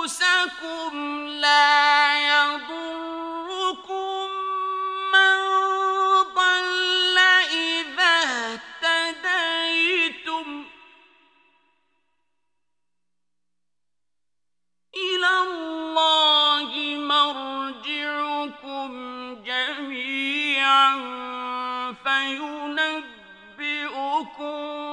لا يضركم من ضل إذا اهتديتم إلى الله مرجعكم جميعا فينبئكم